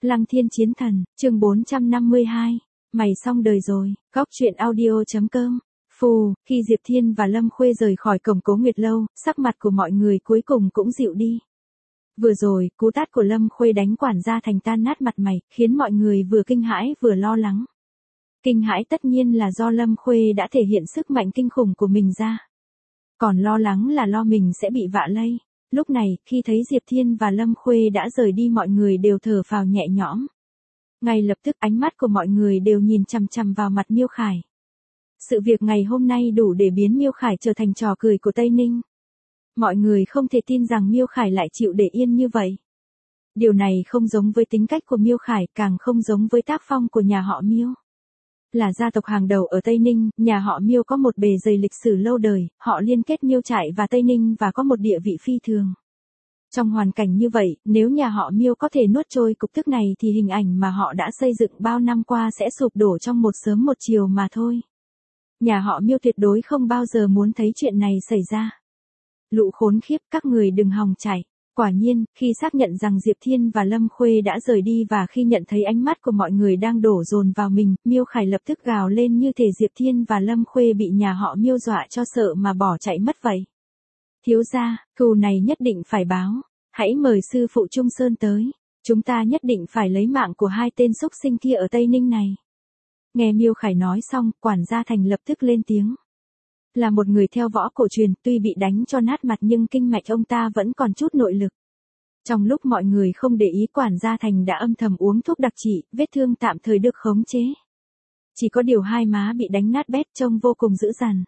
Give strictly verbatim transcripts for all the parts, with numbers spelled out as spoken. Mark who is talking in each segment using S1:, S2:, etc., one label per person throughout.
S1: Lăng Thiên Chiến Thần, chương bốn trăm năm mươi hai. Mày xong đời rồi, góc truyện audio.com. Phù, khi Diệp Thiên và Lâm Khuê rời khỏi cổng Cố Nguyệt Lâu, sắc mặt của mọi người cuối cùng cũng dịu đi. Vừa rồi, cú tát của Lâm Khuê đánh quản gia thành tan nát mặt mày, khiến mọi người vừa kinh hãi vừa lo lắng. Kinh hãi tất nhiên là do Lâm Khuê đã thể hiện sức mạnh kinh khủng của mình ra. Còn lo lắng là lo mình sẽ bị vạ lây. Lúc này, khi thấy Diệp Thiên và Lâm Khuê đã rời đi, mọi người đều thở phào nhẹ nhõm. Ngay lập tức ánh mắt của mọi người đều nhìn chằm chằm vào mặt Miêu Khải. Sự việc ngày hôm nay đủ để biến Miêu Khải trở thành trò cười của Tây Ninh. Mọi người không thể tin rằng Miêu Khải lại chịu để yên như vậy. Điều này không giống với tính cách của Miêu Khải, càng không giống với tác phong của nhà họ Miêu. Là gia tộc hàng đầu ở Tây Ninh, nhà họ Miêu có một bề dày lịch sử lâu đời, họ liên kết Miêu Trại và Tây Ninh và có một địa vị phi thường. Trong hoàn cảnh như vậy, nếu nhà họ Miêu có thể nuốt trôi cục tức này thì hình ảnh mà họ đã xây dựng bao năm qua sẽ sụp đổ trong một sớm một chiều mà thôi. Nhà họ Miêu tuyệt đối không bao giờ muốn thấy chuyện này xảy ra. Lũ khốn khiếp, các người đừng hòng chạy. Quả nhiên, khi xác nhận rằng Diệp Thiên và Lâm Khuê đã rời đi và khi nhận thấy ánh mắt của mọi người đang đổ dồn vào mình, Miêu Khải lập tức gào lên như thể Diệp Thiên và Lâm Khuê bị nhà họ Miêu dọa cho sợ mà bỏ chạy mất vậy. Thiếu gia, thù này nhất định phải báo. Hãy mời sư phụ Trung Sơn tới. Chúng ta nhất định phải lấy mạng của hai tên xúc sinh kia ở Tây Ninh này. Nghe Miêu Khải nói xong, quản gia Thành lập tức lên tiếng. Là một người theo võ cổ truyền, tuy bị đánh cho nát mặt nhưng kinh mạch ông ta vẫn còn chút nội lực. Trong lúc mọi người không để ý, quản gia Thành đã âm thầm uống thuốc đặc trị, vết thương tạm thời được khống chế. Chỉ có điều hai má bị đánh nát bét trông vô cùng dữ dằn.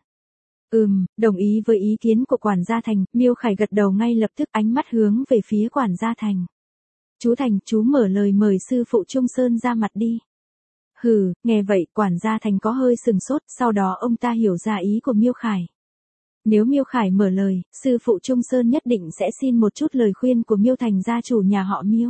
S1: Ừm, đồng ý với ý kiến của quản gia Thành, Miêu Khải gật đầu ngay lập tức, ánh mắt hướng về phía quản gia Thành. Chú Thành, chú mở lời mời sư phụ Trung Sơn ra mặt đi. Hừ, nghe vậy, quản gia Thành có hơi sừng sốt, sau đó ông ta hiểu ra ý của Miêu Khải. Nếu Miêu Khải mở lời, sư phụ Trung Sơn nhất định sẽ xin một chút lời khuyên của Miêu Thành gia chủ nhà họ Miêu.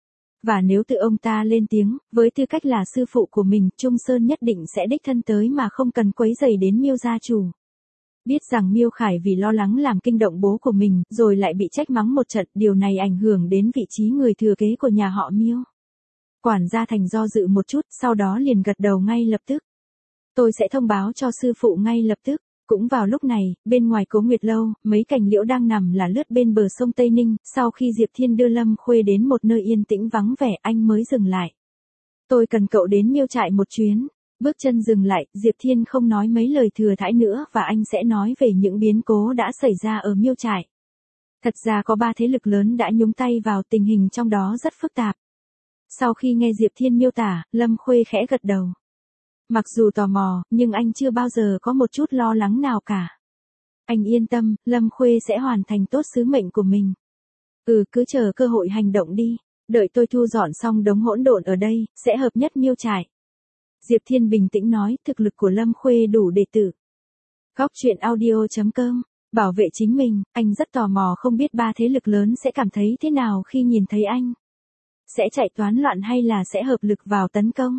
S1: Và nếu tự ông ta lên tiếng, với tư cách là sư phụ của mình, Trung Sơn nhất định sẽ đích thân tới mà không cần quấy rầy đến Miêu gia chủ. Biết rằng Miêu Khải vì lo lắng làm kinh động bố của mình, rồi lại bị trách mắng một trận, điều này ảnh hưởng đến vị trí người thừa kế của nhà họ Miêu. Quản gia Thành do dự một chút, sau đó liền gật đầu ngay lập tức. Tôi sẽ thông báo cho sư phụ ngay lập tức. Cũng vào lúc này, bên ngoài Cố Nguyệt Lâu, mấy cành liễu đang nằm là lướt bên bờ sông Tây Ninh, sau khi Diệp Thiên đưa Lâm Khuê đến một nơi yên tĩnh vắng vẻ, anh mới dừng lại. Tôi cần cậu đến Miêu Trại một chuyến. Bước chân dừng lại, Diệp Thiên không nói mấy lời thừa thãi nữa và anh sẽ nói về những biến cố đã xảy ra ở Miêu Trại. Thật ra có ba thế lực lớn đã nhúng tay vào, tình hình trong đó rất phức tạp. Sau khi nghe Diệp Thiên miêu tả, Lâm Khuê khẽ gật đầu. Mặc dù tò mò, nhưng anh chưa bao giờ có một chút lo lắng nào cả. Anh yên tâm, Lâm Khuê sẽ hoàn thành tốt sứ mệnh của mình. Ừ, cứ chờ cơ hội hành động đi. Đợi tôi thu dọn xong đống hỗn độn ở đây, sẽ hợp nhất Miêu Trại. Diệp Thiên bình tĩnh nói, thực lực của Lâm Khuê đủ để tử. Góc truyện audio.com. Bảo vệ chính mình, anh rất tò mò không biết ba thế lực lớn sẽ cảm thấy thế nào khi nhìn thấy anh. Sẽ chạy toán loạn hay là sẽ hợp lực vào tấn công?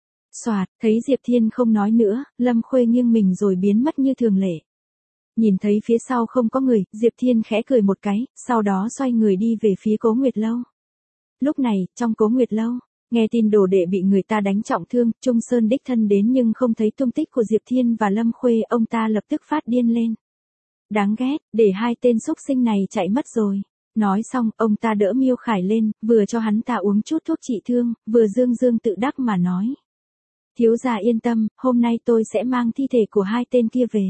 S1: Soạt, thấy Diệp Thiên không nói nữa, Lâm Khuê nghiêng mình rồi biến mất như thường lệ. Nhìn thấy phía sau không có người, Diệp Thiên khẽ cười một cái, sau đó xoay người đi về phía Cố Nguyệt Lâu. Lúc này, trong Cố Nguyệt Lâu, nghe tin đồ đệ bị người ta đánh trọng thương, Trung Sơn đích thân đến nhưng không thấy tung tích của Diệp Thiên và Lâm Khuê, ông ta lập tức phát điên lên. Đáng ghét, để hai tên xúc sinh này chạy mất rồi. Nói xong, ông ta đỡ Miêu Khải lên, vừa cho hắn ta uống chút thuốc trị thương, vừa dương dương tự đắc mà nói. Thiếu gia yên tâm, hôm nay tôi sẽ mang thi thể của hai tên kia về.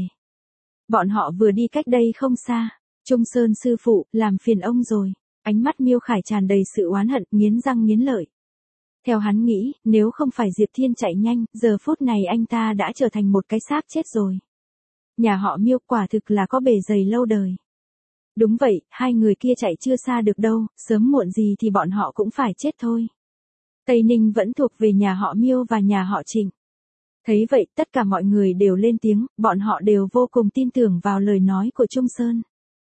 S1: Bọn họ vừa đi cách đây không xa. Trung Sơn sư phụ, làm phiền ông rồi. Ánh mắt Miêu Khải tràn đầy sự oán hận, nghiến răng nghiến lợi. Theo hắn nghĩ, nếu không phải Diệp Thiên chạy nhanh, giờ phút này anh ta đã trở thành một cái xác chết rồi. Nhà họ Miêu quả thực là có bề dày lâu đời. Đúng vậy, hai người kia chạy chưa xa được đâu, sớm muộn gì thì bọn họ cũng phải chết thôi. Tây Ninh vẫn thuộc về nhà họ Miêu và nhà họ Trịnh. Thấy vậy, tất cả mọi người đều lên tiếng, bọn họ đều vô cùng tin tưởng vào lời nói của Trung Sơn.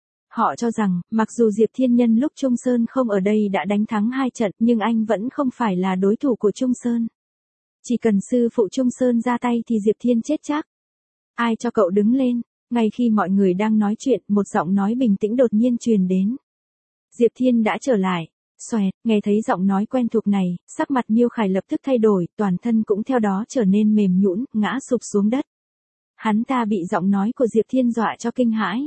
S1: Họ cho rằng, mặc dù Diệp Thiên nhân lúc Trung Sơn không ở đây đã đánh thắng hai trận, nhưng anh vẫn không phải là đối thủ của Trung Sơn. Chỉ cần sư phụ Trung Sơn ra tay thì Diệp Thiên chết chắc. Ai cho cậu đứng lên? Ngay khi mọi người đang nói chuyện, một giọng nói bình tĩnh đột nhiên truyền đến. Diệp Thiên đã trở lại. Xoẹt, nghe thấy giọng nói quen thuộc này, sắc mặt Miêu Khải lập tức thay đổi, toàn thân cũng theo đó trở nên mềm nhũn, ngã sụp xuống đất. Hắn ta bị giọng nói của Diệp Thiên dọa cho kinh hãi.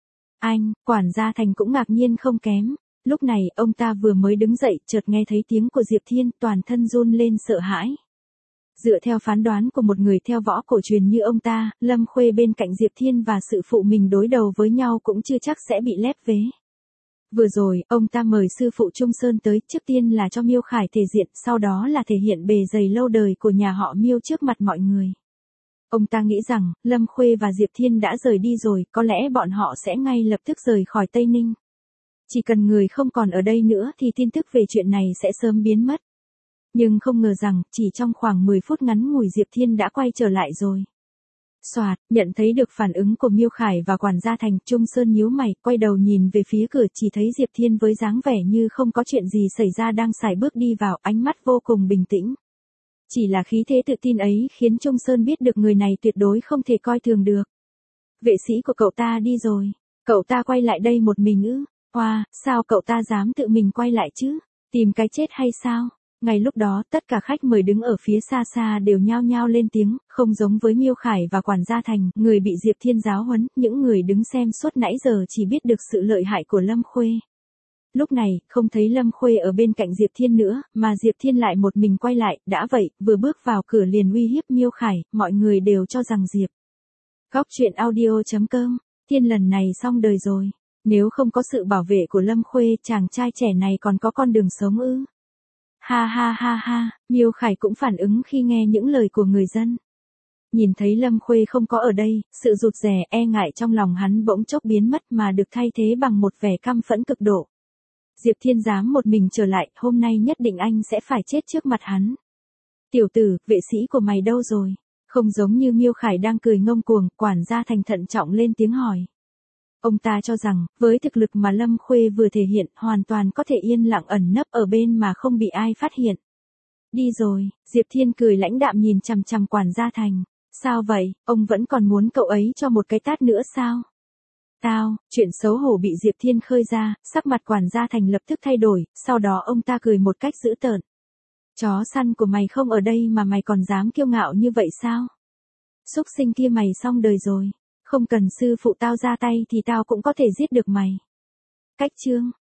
S1: Anh, quản gia Thành cũng ngạc nhiên không kém. Lúc này, ông ta vừa mới đứng dậy, chợt nghe thấy tiếng của Diệp Thiên, toàn thân run lên sợ hãi. Dựa theo phán đoán của một người theo võ cổ truyền như ông ta, Lâm Khuê bên cạnh Diệp Thiên và sự phụ mình đối đầu với nhau cũng chưa chắc sẽ bị lép vế. Vừa rồi, ông ta mời sư phụ Trung Sơn tới, trước tiên là cho Miêu Khải thể diện, sau đó là thể hiện bề dày lâu đời của nhà họ Miêu trước mặt mọi người. Ông ta nghĩ rằng, Lâm Khuê và Diệp Thiên đã rời đi rồi, có lẽ bọn họ sẽ ngay lập tức rời khỏi Tây Ninh. Chỉ cần người không còn ở đây nữa thì tin tức về chuyện này sẽ sớm biến mất. Nhưng không ngờ rằng, chỉ trong khoảng mười phút ngắn ngủi Diệp Thiên đã quay trở lại rồi. Soạt, nhận thấy được phản ứng của Miêu Khải và quản gia Thành, Trung Sơn nhíu mày, quay đầu nhìn về phía cửa, chỉ thấy Diệp Thiên với dáng vẻ như không có chuyện gì xảy ra đang sải bước đi vào, ánh mắt vô cùng bình tĩnh. Chỉ là khí thế tự tin ấy khiến Trung Sơn biết được người này tuyệt đối không thể coi thường được. Vệ sĩ của cậu ta đi rồi. Cậu ta quay lại đây một mình ư? Hoa, sao cậu ta dám tự mình quay lại chứ? Tìm cái chết hay sao? Ngay lúc đó, tất cả khách mời đứng ở phía xa xa đều nhao nhao lên tiếng, không giống với Miêu Khải và quản gia Thành, người bị Diệp Thiên giáo huấn, những người đứng xem suốt nãy giờ chỉ biết được sự lợi hại của Lâm Khuê. Lúc này, không thấy Lâm Khuê ở bên cạnh Diệp Thiên nữa, mà Diệp Thiên lại một mình quay lại, đã vậy, vừa bước vào cửa liền uy hiếp Miêu Khải, mọi người đều cho rằng Diệp. Góc truyện audio chấm com, Thiên lần này xong đời rồi. Nếu không có sự bảo vệ của Lâm Khuê, chàng trai trẻ này còn có con đường sống ư? Ha ha ha ha, Miêu Khải cũng phản ứng khi nghe những lời của người dân. Nhìn thấy Lâm Khuê không có ở đây, sự rụt rè e ngại trong lòng hắn bỗng chốc biến mất mà được thay thế bằng một vẻ căm phẫn cực độ. Diệp Thiên dám một mình trở lại, hôm nay nhất định anh sẽ phải chết trước mặt hắn. Tiểu tử, vệ sĩ của mày đâu rồi? Không giống như Miêu Khải đang cười ngông cuồng, quản gia Thành thận trọng lên tiếng hỏi. Ông ta cho rằng, với thực lực mà Lâm Khuê vừa thể hiện, hoàn toàn có thể yên lặng ẩn nấp ở bên mà không bị ai phát hiện. Đi rồi, Diệp Thiên cười lãnh đạm nhìn chằm chằm quản gia Thành. Sao vậy, ông vẫn còn muốn cậu ấy cho một cái tát nữa sao? Tao, chuyện xấu hổ bị Diệp Thiên khơi ra, sắc mặt quản gia Thành lập tức thay đổi, sau đó ông ta cười một cách dữ tợn. Chó săn của mày không ở đây mà mày còn dám kiêu ngạo như vậy sao? Súc sinh kia mày xong đời rồi. Không cần sư phụ tao ra tay thì tao cũng có thể giết được mày. Cách chương